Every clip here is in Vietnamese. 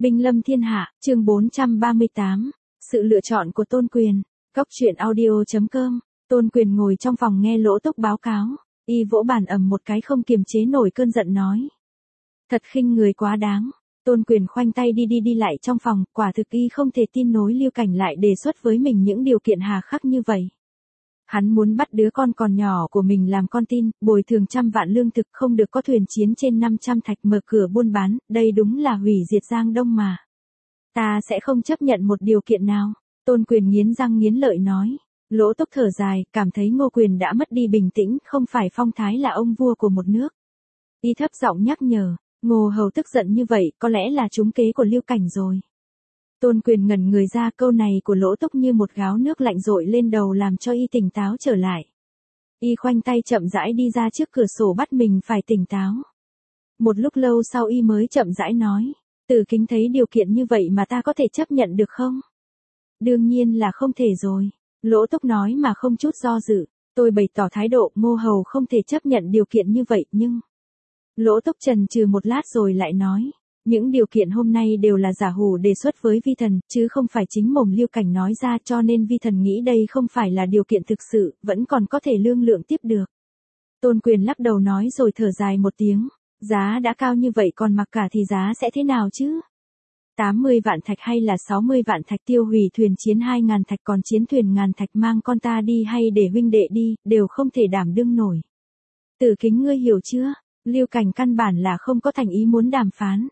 Binh lâm thiên hạ, chương 438. Sự lựa chọn của Tôn Quyền. Góc truyện audio.com. Tôn Quyền ngồi trong phòng nghe Lỗ Túc báo cáo, y vỗ bàn ầm một cái không kiềm chế nổi cơn giận nói. Thật khinh người quá đáng. Tôn Quyền khoanh tay đi lại trong phòng, quả thực y không thể tin nổi Lưu Cảnh lại đề xuất với mình những điều kiện hà khắc như vậy. Hắn muốn bắt đứa con còn nhỏ của mình làm con tin, bồi thường 100 vạn lương thực, không được có thuyền chiến trên 500 thạch, mở cửa buôn bán, đây đúng là hủy diệt Giang Đông mà. Ta sẽ không chấp nhận một điều kiện nào. Tôn Quyền nghiến răng nghiến lợi nói. Lỗ Túc thở dài, cảm thấy Ngô Quyền đã mất đi bình tĩnh, không phải phong thái là ông vua của một nước. Y thấp giọng nhắc nhở, Ngô Hầu tức giận như vậy, có lẽ là trúng kế của Lưu Cảnh rồi. Tôn Quyền ngẩn người ra, câu này của Lỗ Túc như một gáo nước lạnh dội lên đầu làm cho y tỉnh táo trở lại. Y khoanh tay chậm rãi đi ra trước cửa sổ bắt mình phải tỉnh táo. Một lúc lâu sau y mới chậm rãi nói, Từ Kính thấy điều kiện như vậy mà ta có thể chấp nhận được không? Đương nhiên là không thể rồi. Lỗ Túc nói mà không chút do dự. Tôi bày tỏ thái độ, Ngô Hầu không thể chấp nhận điều kiện như vậy nhưng... Lỗ Túc chần chừ một lát rồi lại nói. Những điều kiện hôm nay đều là giả hủ đề xuất với vi thần, chứ không phải chính mồm Lưu Cảnh nói ra, cho nên vi thần nghĩ đây không phải là điều kiện thực sự, vẫn còn có thể lương lượng tiếp được. Tôn Quyền lắc đầu nói rồi thở dài một tiếng. Giá đã cao như vậy còn mặc cả thì giá sẽ thế nào chứ? 80 vạn thạch hay là 60 vạn thạch, tiêu hủy thuyền chiến 2.000 thạch, còn chiến thuyền 1.000 thạch, mang con ta đi hay để huynh đệ đi, đều không thể đảm đương nổi. Tử Kính ngươi hiểu chưa? Lưu Cảnh căn bản là không có thành ý muốn đàm phán.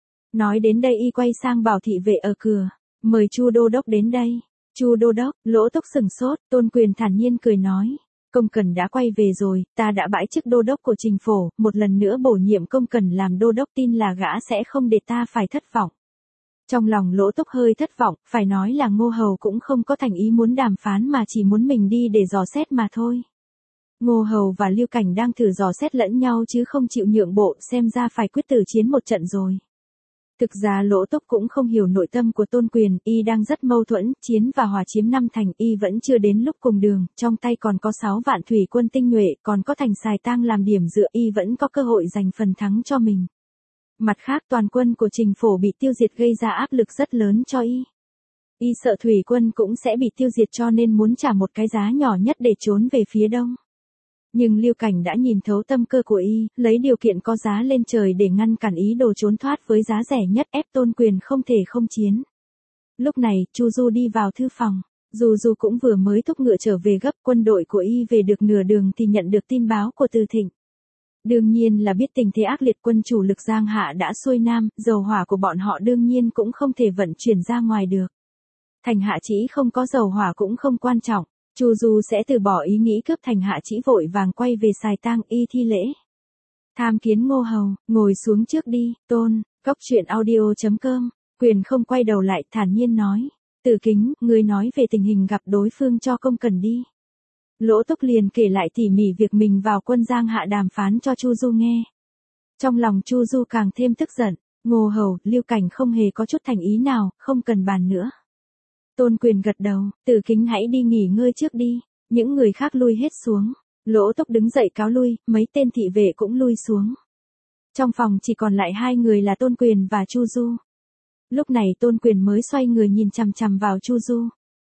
Nói đến đây y quay sang bảo thị vệ ở cửa, mời Chu đô đốc đến đây. Chu đô đốc, Lỗ Túc sừng sốt, Tôn Quyền thản nhiên cười nói. Công Cẩn đã quay về rồi, ta đã bãi chức đô đốc của Trình Phổ, một lần nữa bổ nhiệm Công Cẩn làm đô đốc, tin là gã sẽ không để ta phải thất vọng. Trong lòng Lỗ Túc hơi thất vọng, phải nói là Ngô Hầu cũng không có thành ý muốn đàm phán mà chỉ muốn mình đi để dò xét mà thôi. Ngô Hầu và Lưu Cảnh đang thử dò xét lẫn nhau chứ không chịu nhượng bộ, xem ra phải quyết tử chiến một trận rồi. Thực ra Lỗ Túc cũng không hiểu nội tâm của Tôn Quyền, y đang rất mâu thuẫn, chiến và hòa chiếm 5 thành, y vẫn chưa đến lúc cùng đường, trong tay còn có 6 vạn thủy quân tinh nhuệ, còn có thành Sài Tang làm điểm dựa, y vẫn có cơ hội giành phần thắng cho mình. Mặt khác toàn quân của Trình Phổ bị tiêu diệt gây ra áp lực rất lớn cho y. Y sợ thủy quân cũng sẽ bị tiêu diệt cho nên muốn trả một cái giá nhỏ nhất để trốn về phía đông. Nhưng Lưu Cảnh đã nhìn thấu tâm cơ của y, lấy điều kiện có giá lên trời để ngăn cản ý đồ trốn thoát với giá rẻ nhất, ép Tôn Quyền không thể không chiến. Lúc này, Chu Du đi vào thư phòng. Du cũng vừa mới thúc ngựa trở về gấp, quân đội của y về được nửa đường thì nhận được tin báo của Từ Thịnh. Đương nhiên là biết tình thế ác liệt, quân chủ lực Giang Hạ đã xuôi nam, dầu hỏa của bọn họ đương nhiên cũng không thể vận chuyển ra ngoài được. Thành Hạ Chỉ không có dầu hỏa cũng không quan trọng. Chu Du sẽ từ bỏ ý nghĩ cướp thành Hạ Chỉ, vội vàng quay về Sài Tang y thi lễ. Tham kiến Ngô Hầu, ngồi xuống trước đi, Tôn. Góc truyện audio.com. Quyền không quay đầu lại, thản nhiên nói. Tử Kính, ngươi nói về tình hình gặp đối phương cho Công Cẩn đi. Lỗ Túc liền kể lại tỉ mỉ việc mình vào quân Giang Hạ đàm phán cho Chu Du nghe. Trong lòng Chu Du càng thêm tức giận. Ngô Hầu, Lưu Cảnh không hề có chút thành ý nào, không cần bàn nữa. Tôn Quyền gật đầu, Tử Kính hãy đi nghỉ ngơi trước đi. Những người khác lui hết xuống. Lỗ Túc đứng dậy cáo lui, mấy tên thị vệ cũng lui xuống. Trong phòng chỉ còn lại hai người là Tôn Quyền và Chu Du. Lúc này Tôn Quyền mới xoay người nhìn chằm chằm vào Chu Du.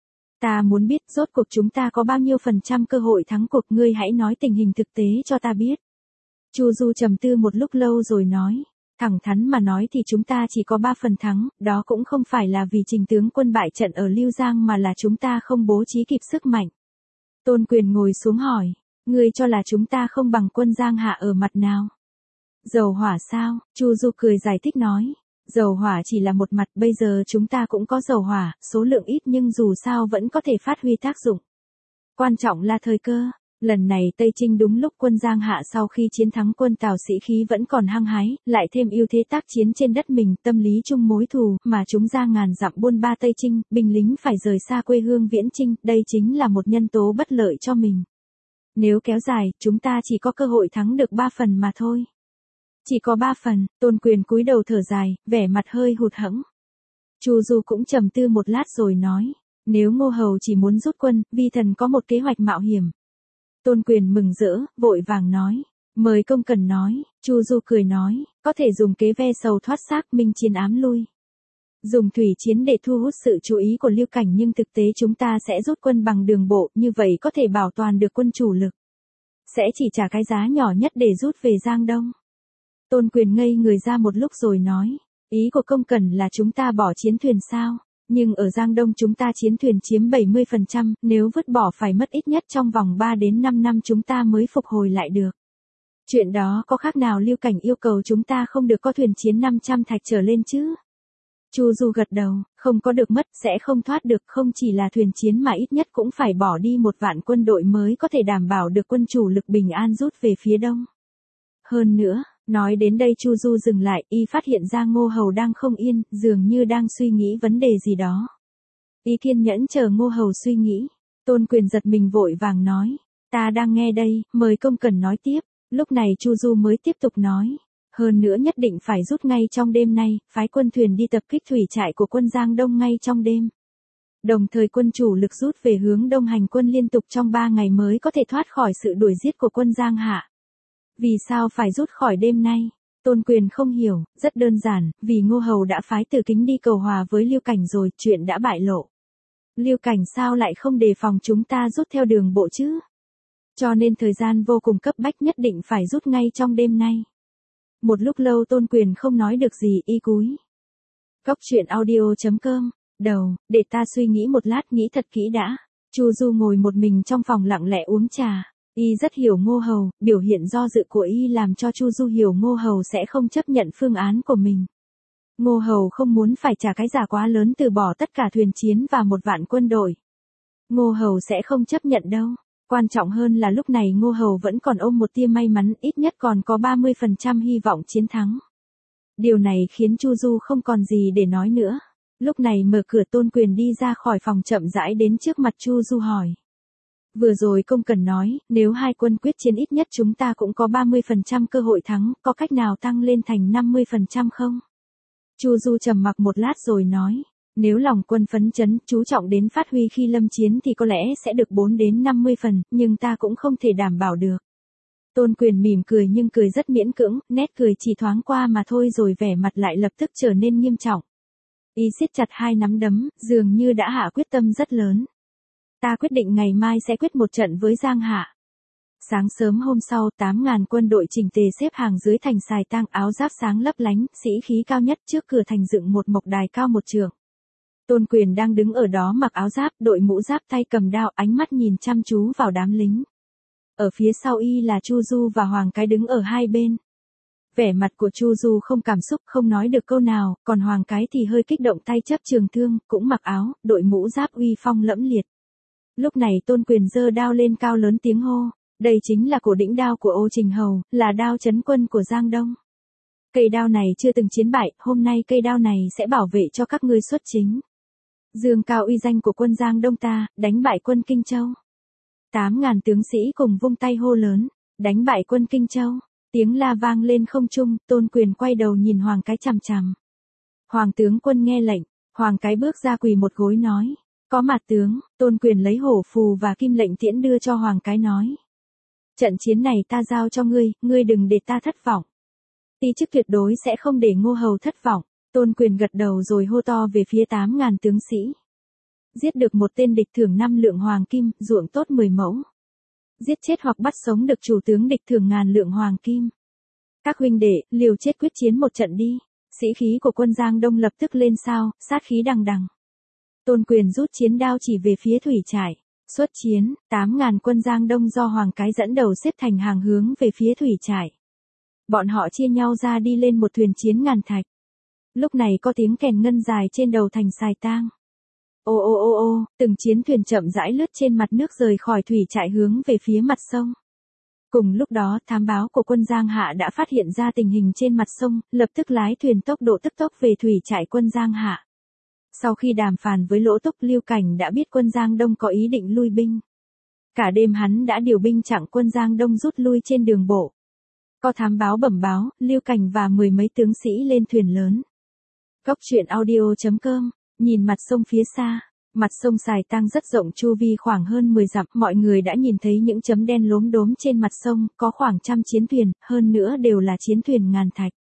Ta muốn biết rốt cuộc chúng ta có bao nhiêu % cơ hội thắng cuộc, ngươi hãy nói tình hình thực tế cho ta biết. Chu Du trầm tư một lúc lâu rồi nói. Thẳng thắn mà nói thì chúng ta chỉ có 3 phần thắng, đó cũng không phải là vì Trình tướng quân bại trận ở Lưu Giang mà là chúng ta không bố trí kịp sức mạnh. Tôn Quyền ngồi xuống hỏi, ngươi cho là chúng ta không bằng quân Giang Hạ ở mặt nào? Dầu hỏa sao? Chu Du cười giải thích nói, dầu hỏa chỉ là một mặt, bây giờ chúng ta cũng có dầu hỏa, số lượng ít nhưng dù sao vẫn có thể phát huy tác dụng. Quan trọng là thời cơ. Lần này Tây Trinh đúng lúc quân Giang Hạ sau khi chiến thắng quân Tào sĩ khí vẫn còn hăng hái, lại thêm ưu thế tác chiến trên đất mình, tâm lý chung mối thù, mà chúng ra ngàn dặm buôn ba Tây Trinh, binh lính phải rời xa quê hương viễn chinh, đây chính là một nhân tố bất lợi cho mình. Nếu kéo dài, chúng ta chỉ có cơ hội thắng được 3 phần mà thôi. Chỉ có 3 phần, Tôn Quyền cúi đầu thở dài, vẻ mặt hơi hụt hẫng. Chu Du cũng trầm tư một lát rồi nói, nếu Ngô Hầu chỉ muốn rút quân, vi thần có một kế hoạch mạo hiểm. Tôn Quyền mừng rỡ, vội vàng nói, mời Công Cẩn nói. Chu Du cười nói, có thể dùng kế ve sầu thoát xác, minh chiến ám lui. Dùng thủy chiến để thu hút sự chú ý của Lưu Cảnh nhưng thực tế chúng ta sẽ rút quân bằng đường bộ, như vậy có thể bảo toàn được quân chủ lực. Sẽ chỉ trả cái giá nhỏ nhất để rút về Giang Đông. Tôn Quyền ngây người ra một lúc rồi nói, ý của Công Cẩn là chúng ta bỏ chiến thuyền sao? Nhưng ở Giang Đông chúng ta chiến thuyền chiếm 70%, nếu vứt bỏ phải mất ít nhất trong vòng 3 đến 5 năm chúng ta mới phục hồi lại được. Chuyện đó có khác nào Lưu Cảnh yêu cầu chúng ta không được có thuyền chiến 500 thạch trở lên chứ? Chu Du gật đầu, không có được mất, sẽ không thoát được, không chỉ là thuyền chiến mà ít nhất cũng phải bỏ đi 1 vạn quân đội mới có thể đảm bảo được quân chủ lực bình an rút về phía đông. Hơn nữa, nói đến đây Chu Du dừng lại, y phát hiện ra Ngô Hầu đang không yên, dường như đang suy nghĩ vấn đề gì đó. Y kiên nhẫn chờ Ngô Hầu suy nghĩ. Tôn Quyền giật mình vội vàng nói, ta đang nghe đây, mời Công Cẩn nói tiếp. Lúc này Chu Du mới tiếp tục nói, hơn nữa nhất định phải rút ngay trong đêm nay, phái quân thuyền đi tập kích thủy trại của quân Giang Đông ngay trong đêm. Đồng thời quân chủ lực rút về hướng đông hành quân liên tục trong 3 ngày mới có thể thoát khỏi sự đuổi giết của quân Giang Hạ. Vì sao phải rút khỏi đêm nay? Tôn Quyền không hiểu, rất đơn giản, vì Ngô Hầu đã phái Từ Kính đi cầu hòa với Lưu Cảnh rồi, chuyện đã bại lộ. Lưu Cảnh sao lại không đề phòng chúng ta rút theo đường bộ chứ? Cho nên thời gian vô cùng cấp bách nhất định phải rút ngay trong đêm nay. Một lúc lâu Tôn Quyền không nói được gì, y cúi. Góc truyện audio.com, đầu, để ta suy nghĩ một lát, nghĩ thật kỹ đã. Chu Du ngồi một mình trong phòng lặng lẽ uống trà. Y rất hiểu Ngô Hầu, biểu hiện do dự của y làm cho Chu Du hiểu Ngô Hầu sẽ không chấp nhận phương án của mình. Ngô Hầu không muốn phải trả cái giá quá lớn từ bỏ tất cả thuyền chiến và 1 vạn quân đội. Ngô Hầu sẽ không chấp nhận đâu. Quan trọng hơn là lúc này Ngô Hầu vẫn còn ôm một tia may mắn, ít nhất còn có 30% hy vọng chiến thắng. Điều này khiến Chu Du không còn gì để nói nữa. Lúc này mở cửa Tôn Quyền đi ra khỏi phòng chậm rãi đến trước mặt Chu Du hỏi. Vừa rồi Công Cẩn nói, nếu hai quân quyết chiến ít nhất chúng ta cũng có 30% cơ hội thắng, có cách nào tăng lên thành 50% không? Chu Du trầm mặc một lát rồi nói, nếu lòng quân phấn chấn, chú trọng đến phát huy khi lâm chiến thì có lẽ sẽ được 4 đến 50 phần, nhưng ta cũng không thể đảm bảo được. Tôn Quyền mỉm cười nhưng cười rất miễn cưỡng, nét cười chỉ thoáng qua mà thôi rồi vẻ mặt lại lập tức trở nên nghiêm trọng. Y siết chặt hai nắm đấm, dường như đã hạ quyết tâm rất lớn. Ta quyết định ngày mai sẽ quyết một trận với Giang Hạ. Sáng sớm hôm sau, 8.000 quân đội chỉnh tề xếp hàng dưới thành Sài Tang, áo giáp sáng lấp lánh, sĩ khí cao nhất, trước cửa thành dựng một mộc đài cao 1 trượng. Tôn Quyền đang đứng ở đó mặc áo giáp, đội mũ giáp, tay cầm đao, ánh mắt nhìn chăm chú vào đám lính. Ở phía sau y là Chu Du và Hoàng Cái đứng ở hai bên. Vẻ mặt của Chu Du không cảm xúc, không nói được câu nào, còn Hoàng Cái thì hơi kích động, tay chấp trường thương, cũng mặc áo, đội mũ giáp uy phong lẫm liệt. Lúc này Tôn Quyền giơ đao lên cao lớn tiếng hô, đây chính là cổ đỉnh đao của Ô Trình Hầu, là đao trấn quân của Giang Đông. Cây đao này chưa từng chiến bại, hôm nay cây đao này sẽ bảo vệ cho các ngươi xuất chính. Dương cao uy danh của quân Giang Đông ta, đánh bại quân Kinh Châu. 8.000 tướng sĩ cùng vung tay hô lớn, đánh bại quân Kinh Châu. Tiếng la vang lên không trung, Tôn Quyền quay đầu nhìn Hoàng Cái chằm chằm. Hoàng tướng quân nghe lệnh, Hoàng Cái bước ra quỳ một gối nói, có mặt tướng. Tôn Quyền lấy hổ phù và kim lệnh tiễn đưa cho Hoàng Cái nói. Trận chiến này ta giao cho ngươi, ngươi đừng để ta thất vọng. Ti chức tuyệt đối sẽ không để Ngô Hầu thất vọng. Tôn Quyền gật đầu rồi hô to về phía 8.000 tướng sĩ. Giết được một tên địch thưởng 5 lượng hoàng kim, ruộng tốt 10 mẫu. Giết chết hoặc bắt sống được chủ tướng địch thưởng 1000 lượng hoàng kim. Các huynh đệ, liều chết quyết chiến một trận đi. Sĩ khí của quân Giang Đông lập tức lên sao, sát khí đằng đằng. Tôn Quyền rút chiến đao chỉ về phía thủy trại. Xuất chiến, 8.000 quân Giang Đông do Hoàng Cái dẫn đầu xếp thành hàng hướng về phía thủy trại. Bọn họ chia nhau ra đi lên một thuyền chiến ngàn thạch. Lúc này có tiếng kèn ngân dài trên đầu thành Sài Tang. Ô ô ô ô, từng chiến thuyền chậm rãi lướt trên mặt nước rời khỏi thủy trại hướng về phía mặt sông. Cùng lúc đó, thám báo của quân Giang Hạ đã phát hiện ra tình hình trên mặt sông, lập tức lái thuyền tốc độ tức tốc về thủy trại quân Giang Hạ. Sau khi đàm phán với Lỗ Túc, Lưu Cảnh đã biết quân Giang Đông có ý định lui binh. Cả đêm hắn đã điều binh chặn quân Giang Đông rút lui trên đường bộ. Có thám báo bẩm báo, Lưu Cảnh và 10 mấy tướng sĩ lên thuyền lớn. Góc truyện audio.com, nhìn mặt sông phía xa. Mặt sông Sài Tang rất rộng, chu vi khoảng hơn 10 dặm, mọi người đã nhìn thấy những chấm đen lốm đốm trên mặt sông, có khoảng 100 chiến thuyền, hơn nữa đều là chiến thuyền ngàn thạch.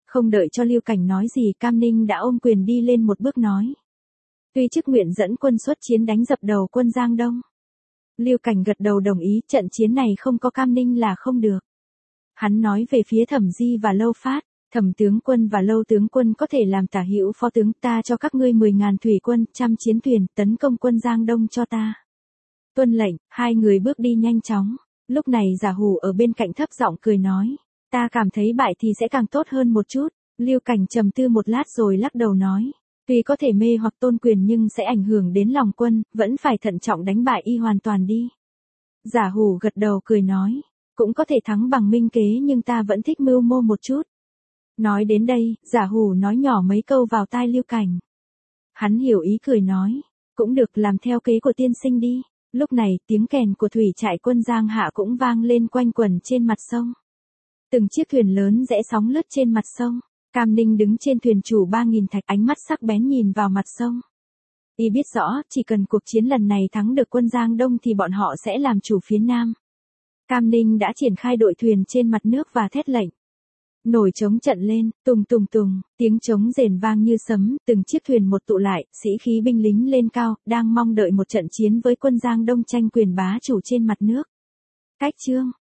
Không đợi cho Lưu Cảnh nói gì, Cam Ninh đã ôm quyền đi lên một bước nói. Tuy chức nguyện dẫn quân xuất chiến đánh dập đầu quân Giang Đông. Lưu Cảnh gật đầu đồng ý, trận chiến này không có Cam Ninh là không được. Hắn nói về phía Thẩm Di và Lâu Phát, Thẩm tướng quân và Lâu tướng quân có thể làm tả hữu phó tướng, ta cho các ngươi 10.000 thủy quân, 100 chiến thuyền, tấn công quân Giang Đông cho ta. Tuân lệnh, hai người bước đi nhanh chóng. Lúc này Giả Hủ ở bên cạnh thấp giọng cười nói, ta cảm thấy bại thì sẽ càng tốt hơn một chút. Lưu Cảnh trầm tư một lát rồi lắc đầu nói, tuy có thể mê hoặc Tôn Quyền nhưng sẽ ảnh hưởng đến lòng quân, vẫn phải thận trọng đánh bại y hoàn toàn đi. Giả Hủ gật đầu cười nói, cũng có thể thắng bằng minh kế nhưng ta vẫn thích mưu mô một chút. Nói đến đây, Giả Hủ nói nhỏ mấy câu vào tai Lưu Cảnh. Hắn hiểu ý cười nói, cũng được, làm theo kế của tiên sinh đi. Lúc này, tiếng kèn của thủy trại quân Giang Hạ cũng vang lên quanh quẩn trên mặt sông. Từng chiếc thuyền lớn rẽ sóng lướt trên mặt sông. Cam Ninh đứng trên thuyền chủ 3.000 thạch, ánh mắt sắc bén nhìn vào mặt sông. Y biết rõ, chỉ cần cuộc chiến lần này thắng được quân Giang Đông thì bọn họ sẽ làm chủ phía Nam. Cam Ninh đã triển khai đội thuyền trên mặt nước và thét lệnh. Nổi trống trận lên, tùng tùng tùng, tiếng trống rền vang như sấm, từng chiếc thuyền một tụ lại, sĩ khí binh lính lên cao, đang mong đợi một trận chiến với quân Giang Đông tranh quyền bá chủ trên mặt nước. Cách chương